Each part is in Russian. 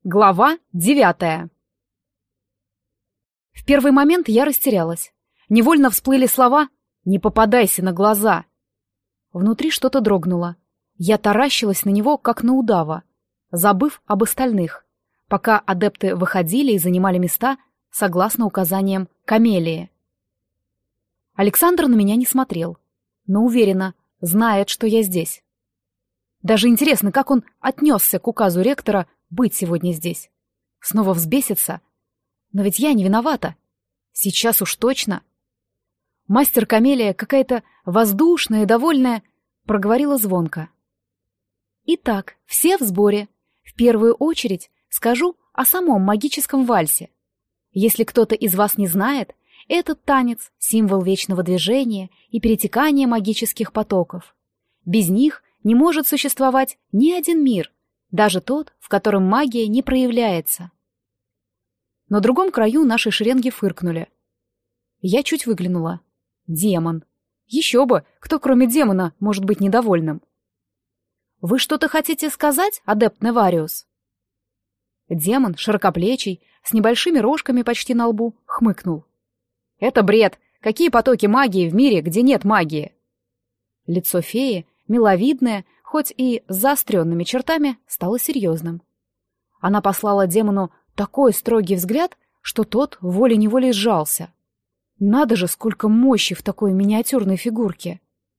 Глава 9. В первый момент я растерялась. Невольно всплыли слова «Не попадайся на глаза». Внутри что-то дрогнуло. Я таращилась на него, как на удава, забыв об остальных, пока адепты выходили и занимали места согласно указаниям Камелии. Александр на меня не смотрел, но уверенно знает, что я здесь. Даже интересно, как он отнесся к указу ректора быть сегодня здесь. Снова взбесится. Но ведь я не виновата. Сейчас уж точно. Мастер Камелия, какая-то воздушная и довольная, проговорила звонко. Итак, все в сборе. В первую очередь скажу о самом магическом вальсе. Если кто-то из вас не знает, этот танец — символ вечного движения и перетекания магических потоков. Без них не может существовать ни один мир, даже тот, в котором магия не проявляется. На другом краю нашей шеренги фыркнули. Я чуть выглянула. Демон. Еще бы, кто кроме демона может быть недовольным? «Вы что-то хотите сказать, адепт Невариус?» Демон, широкоплечий, с небольшими рожками почти на лбу, хмыкнул. «Это бред! Какие потоки магии в мире, где нет магии?» Лицо феи, миловидное, хоть и с заостренными чертами, стало серьезным. Она послала демону такой строгий взгляд, что тот волей-неволей сжался. Надо же, сколько мощи в такой миниатюрной фигурке.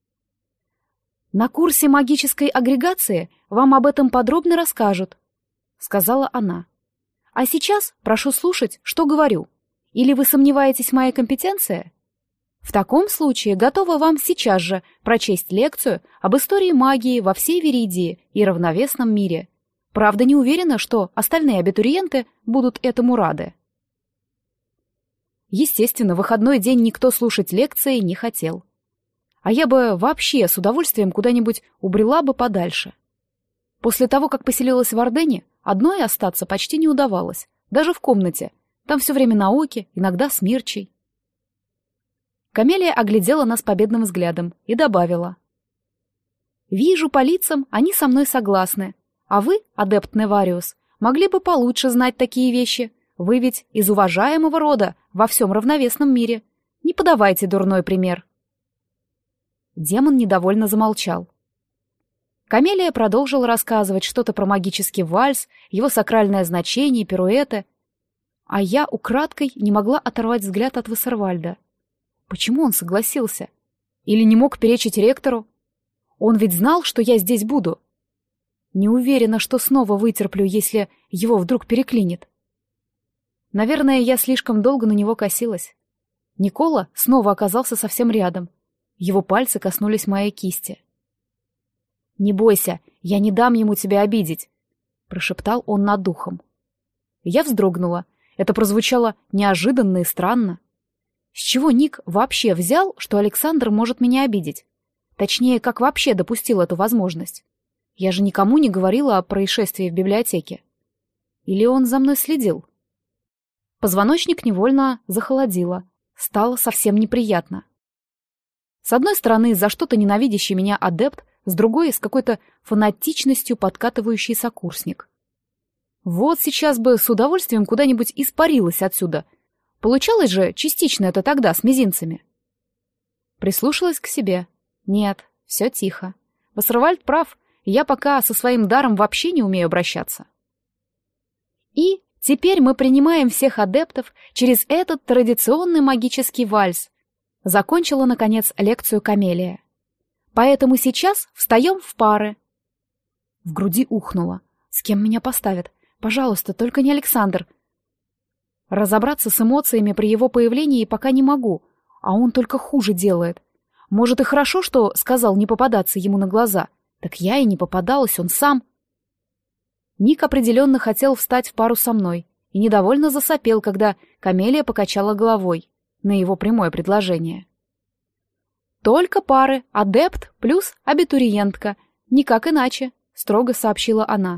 «На курсе магической агрегации вам об этом подробно расскажут», — сказала она. «А сейчас прошу слушать, что говорю. Или вы сомневаетесь в моей компетенции? В таком случае готова вам сейчас же прочесть лекцию об истории магии во всей Виридии и равновесном мире. Правда, не уверена, что остальные абитуриенты будут этому рады». Естественно, в выходной день никто слушать лекции не хотел. А я бы вообще с удовольствием куда-нибудь убрела бы подальше. После того, как поселилась в Ордене, одной остаться почти не удавалось, даже в комнате. Там все время науки, иногда смерчей. Камелия оглядела нас победным взглядом и добавила. «Вижу по лицам, они со мной согласны. А вы, адепт Невариус, могли бы получше знать такие вещи. Вы ведь из уважаемого рода во всем равновесном мире. Не подавайте дурной пример». Демон недовольно замолчал. Камелия продолжила рассказывать что-то про магический вальс, его сакральное значение, пируэты. А я украдкой не могла оторвать взгляд от Вассервальда. Почему он согласился? Или не мог перечить ректору? Он ведь знал, что я здесь буду. Не уверена, что снова вытерплю, если его вдруг переклинит. Наверное, я слишком долго на него косилась. Никола снова оказался совсем рядом. Его пальцы коснулись моей кисти. «Не бойся, я не дам ему тебя обидеть», — прошептал он над духом. Я вздрогнула. Это прозвучало неожиданно и странно. С чего Ник вообще взял, что Александр может меня обидеть? Точнее, как вообще допустил эту возможность? Я же никому не говорила о происшествии в библиотеке. Или он за мной следил? Позвоночник невольно захолодело. Стало совсем неприятно. С одной стороны, за что-то ненавидящий меня адепт, с другой — с какой-то фанатичностью подкатывающий сокурсник. Вот сейчас бы с удовольствием куда-нибудь испарилась отсюда. Получалось же частично это тогда, с мизинцами. Прислушалась к себе. Нет, все тихо. Вассервальд прав, я пока со своим даром вообще не умею обращаться. И теперь мы принимаем всех адептов через этот традиционный магический вальс. Закончила, наконец, лекцию Камелия. Поэтому сейчас встаем в пары. В груди ухнуло. С кем меня поставят? Пожалуйста, только не Александр. Разобраться с эмоциями при его появлении пока не могу, а он только хуже делает. Может, и хорошо, что сказал не попадаться ему на глаза. Так я и не попадалась, он сам. Ник определенно хотел встать в пару со мной и недовольно засопел, когда Камелия покачала головой на его прямое предложение. «Только пары, адепт плюс абитуриентка, никак иначе», — строго сообщила она.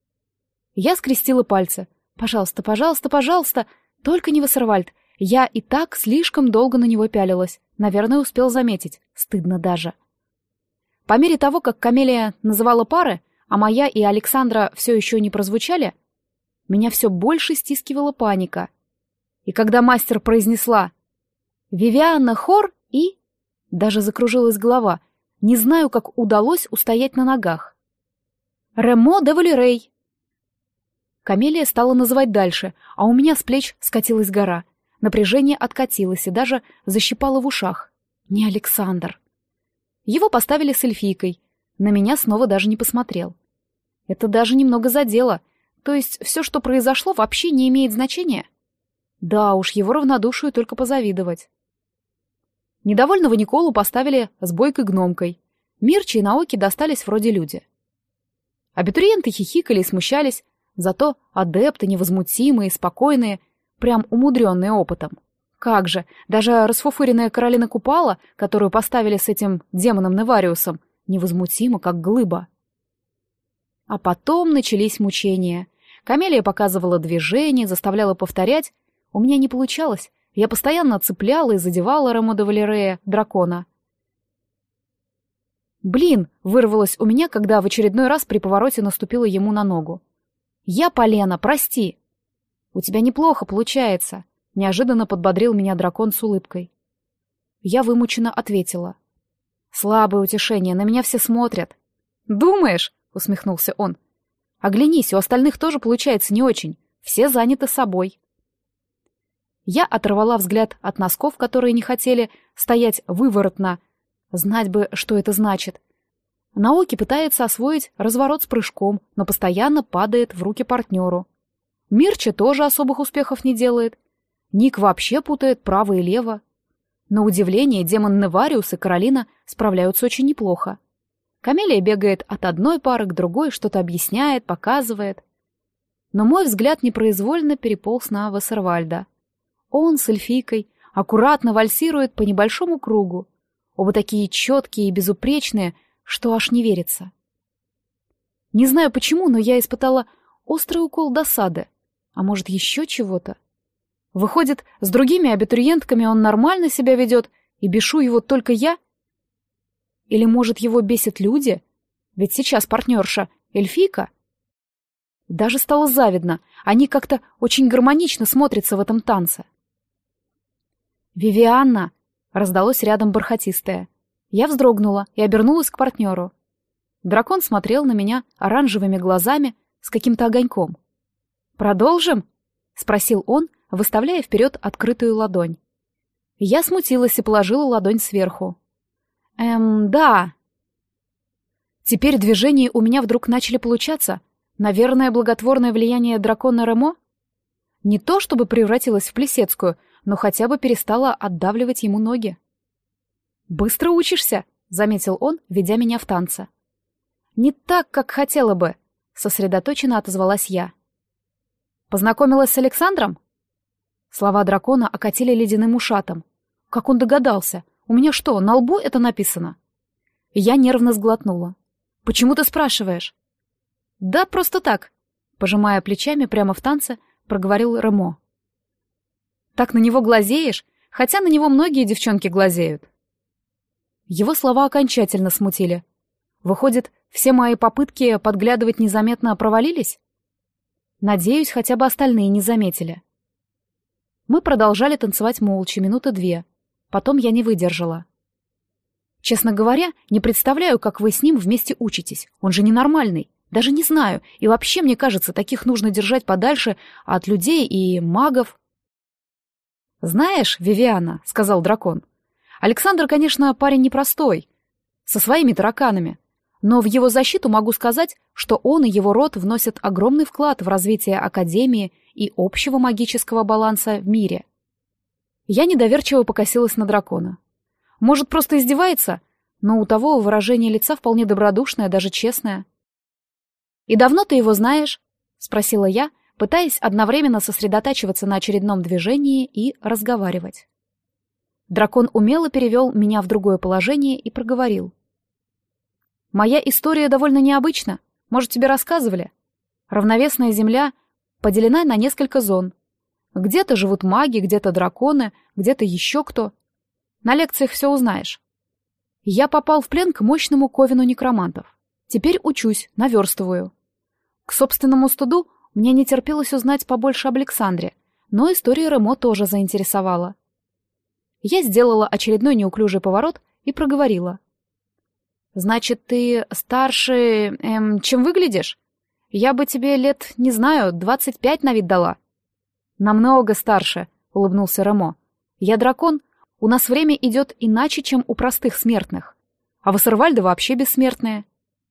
Я скрестила пальцы. «Пожалуйста, пожалуйста, пожалуйста, только не Вассервальд. Я и так слишком долго на него пялилась. Наверное, успел заметить. Стыдно даже». По мере того, как Камелия называла пары, а моя и Александра все еще не прозвучали, меня все больше стискивала паника. И когда мастер произнесла «Вивианна Хор» и... Даже закружилась голова. Не знаю, как удалось устоять на ногах. «Ремо де Валерей». Камелия стала называть дальше, а у меня с плеч скатилась гора. Напряжение откатилось и даже защипало в ушах. Не Александр. Его поставили с эльфийкой. На меня снова даже не посмотрел. Это даже немного задело. То есть все, что произошло, вообще не имеет значения? Да уж, его равнодушию только позавидовать. Недовольного Николу поставили с бойкой-гномкой. Мирчи и Наоки достались вроде люди. Абитуриенты хихикали и смущались, зато адепты невозмутимые, спокойные, прям умудренные опытом. Как же, даже расфуфыренная Каролина Купала, которую поставили с этим демоном Невариусом, невозмутима, как глыба. А потом начались мучения. Камелия показывала движение, заставляла повторять. У меня не получалось. Я постоянно цепляла и задевала Ремо де Валерея, дракона. «Блин!» — вырвалось у меня, когда в очередной раз при повороте наступила ему на ногу. «Я, Полена, прости!» «У тебя неплохо получается», — неожиданно подбодрил меня дракон с улыбкой. Я вымученно ответила. «Слабое утешение, на меня все смотрят». «Думаешь?» — усмехнулся он. «Оглянись, у остальных тоже получается не очень. Все заняты собой». Я оторвала взгляд от носков, которые не хотели стоять выворотно. Знать бы, что это значит. Наоки пытается освоить разворот с прыжком, но постоянно падает в руки партнеру. Мирча тоже особых успехов не делает. Ник вообще путает право и лево. На удивление, демон Невариус и Каролина справляются очень неплохо. Камелия бегает от одной пары к другой, что-то объясняет, показывает. Но мой взгляд непроизвольно переполз на Вассервальда. Он с эльфийкой аккуратно вальсирует по небольшому кругу. Оба такие четкие и безупречные, что аж не верится. Не знаю почему, но я испытала острый укол досады. А может, еще чего-то? Выходит, с другими абитуриентками он нормально себя ведет, и бешу его только я? Или, может, его бесят люди? Ведь сейчас партнерша эльфийка. Даже стало завидно. Они как-то очень гармонично смотрятся в этом танце. «Вивианна!» — раздалось рядом бархатистое. Я вздрогнула и обернулась к партнеру. Дракон смотрел на меня оранжевыми глазами с каким-то огоньком. «Продолжим?» — спросил он, выставляя вперед открытую ладонь. Я смутилась и положила ладонь сверху. Да». Теперь движения у меня вдруг начали получаться. Наверное, благотворное влияние дракона Ремо? Не то чтобы превратилась в Плесецкую, но хотя бы перестала отдавливать ему ноги. «Быстро учишься», — заметил он, ведя меня в танце. «Не так, как хотела бы», — сосредоточенно отозвалась я. «Познакомилась с Александром?» Слова дракона окатили ледяным ушатом. Как он догадался? У меня что, на лбу это написано? Я нервно сглотнула. «Почему ты спрашиваешь?» «Да просто так», — пожимая плечами прямо в танце, проговорил Ремо. «Так на него глазеешь, хотя на него многие девчонки глазеют». Его слова окончательно смутили. Выходит, все мои попытки подглядывать незаметно провалились? Надеюсь, хотя бы остальные не заметили. Мы продолжали танцевать молча 2 минуты. Потом я не выдержала. «Честно говоря, не представляю, как вы с ним вместе учитесь. Он же ненормальный. Даже не знаю. И вообще, мне кажется, таких нужно держать подальше от людей и магов». «Знаешь, Вивианна», — сказал дракон, — «Александр, конечно, парень непростой, со своими тараканами, но в его защиту могу сказать, что он и его род вносят огромный вклад в развитие Академии и общего магического баланса в мире». Я недоверчиво покосилась на дракона. Может, просто издевается, но у того выражение лица вполне добродушное, даже честное. «И давно ты его знаешь?» — спросила я, пытаясь одновременно сосредотачиваться на очередном движении и разговаривать. Дракон умело перевел меня в другое положение и проговорил. «Моя история довольно необычна. Может, тебе рассказывали? Равновесная Земля поделена на несколько зон. Где-то живут маги, где-то драконы, где-то еще кто. На лекциях все узнаешь. Я попал в плен к мощному ковену некромантов. Теперь учусь, наверстываю. К собственному стыду Мне не терпелось узнать побольше об Александре, но история Ремо тоже заинтересовала. Я сделала очередной неуклюжий поворот и проговорила. «Значит, ты старше, чем выглядишь? Я бы тебе лет, не знаю, 25 на вид дала». «Намного старше», — улыбнулся Ремо. «Я дракон, у нас время идет иначе, чем у простых смертных. А Вассервальды вообще бессмертные».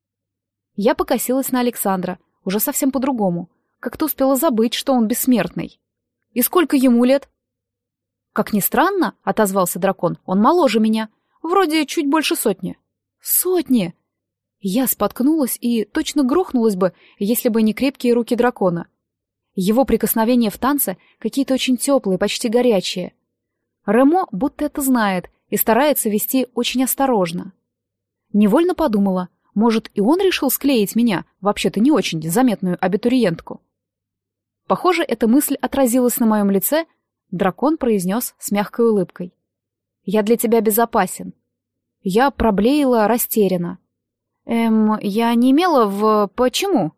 Я покосилась на Александра, уже совсем по-другому. Как-то успела забыть, что он бессмертный. «И сколько ему лет?» «Как ни странно», — отозвался дракон, — «он моложе меня. Вроде чуть больше 100». «100!» Я споткнулась и точно грохнулась бы, если бы не крепкие руки дракона. Его прикосновения в танце какие-то очень теплые, почти горячие. Ремо будто это знает и старается вести очень осторожно. Невольно подумала, может, и он решил склеить меня, вообще-то не очень заметную абитуриентку. Похоже, эта мысль отразилась на моем лице. Дракон произнес с мягкой улыбкой. «Я для тебя безопасен». Я проблеяла растерянно. Я не имела в... Почему?»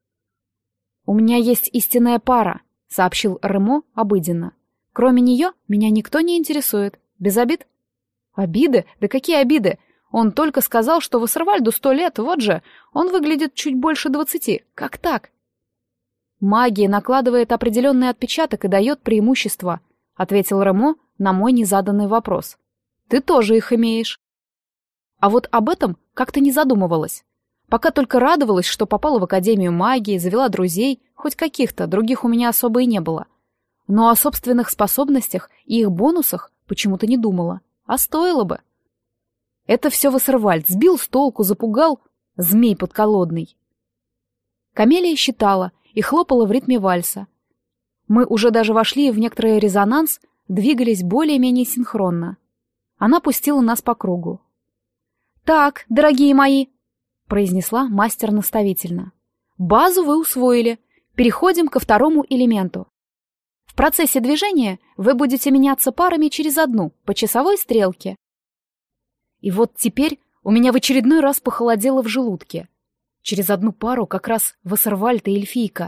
«У меня есть истинная пара», — сообщил Ремо обыденно. «Кроме нее меня никто не интересует. Без обид?» «Обиды? Да какие обиды? Он только сказал, что Вассервальду 100 лет, вот же. Он выглядит чуть больше 20. Как так?» «Магия накладывает определенный отпечаток и дает преимущество», — ответил Ремо на мой незаданный вопрос. «Ты тоже их имеешь». А вот об этом как-то не задумывалась. Пока только радовалась, что попала в Академию магии, завела друзей, хоть каких-то, других у меня особо и не было. Но о собственных способностях и их бонусах почему-то не думала. А стоило бы. Это все Вассервальд сбил с толку, запугал, змей подколодный. Камелия считала и хлопала в ритме вальса. Мы уже даже вошли в некоторый резонанс, двигались более-менее синхронно. Она пустила нас по кругу. «Так, дорогие мои», — произнесла мастер наставительно, — «базу вы усвоили. Переходим ко второму элементу. В процессе движения вы будете меняться парами через одну, по часовой стрелке». И вот теперь у меня в очередной раз похолодело в желудке. Через одну пару как раз Вассервальд и эльфийка.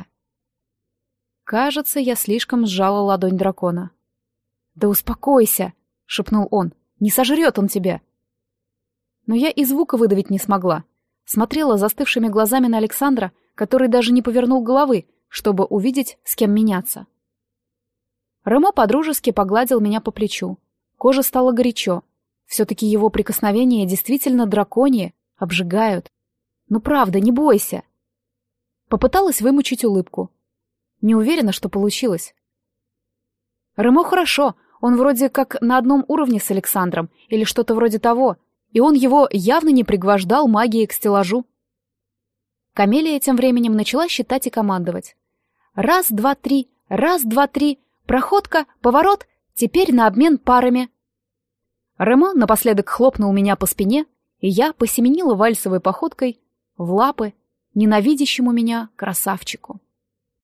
Кажется, я слишком сжала ладонь дракона. «Да успокойся», — шепнул он, — «не сожрет он тебя». Но я и звука выдавить не смогла. Смотрела застывшими глазами на Александра, который даже не повернул головы, чтобы увидеть, с кем меняться. Ремо подружески погладил меня по плечу. Кожа стала горячо. Все-таки его прикосновения действительно драконьи, обжигают. Ну правда, не бойся. Попыталась вымучить улыбку. Не уверена, что получилось. Ремо хорошо, он вроде как на одном уровне с Александром, или что-то вроде того, и он его явно не пригвождал магией к стеллажу. Камелия тем временем начала считать и командовать. «Раз, два, три, раз, два, три, проходка, поворот, теперь на обмен парами». Ремо напоследок хлопнул меня по спине, и я посеменила вальсовой походкой в лапы ненавидящему меня красавчику.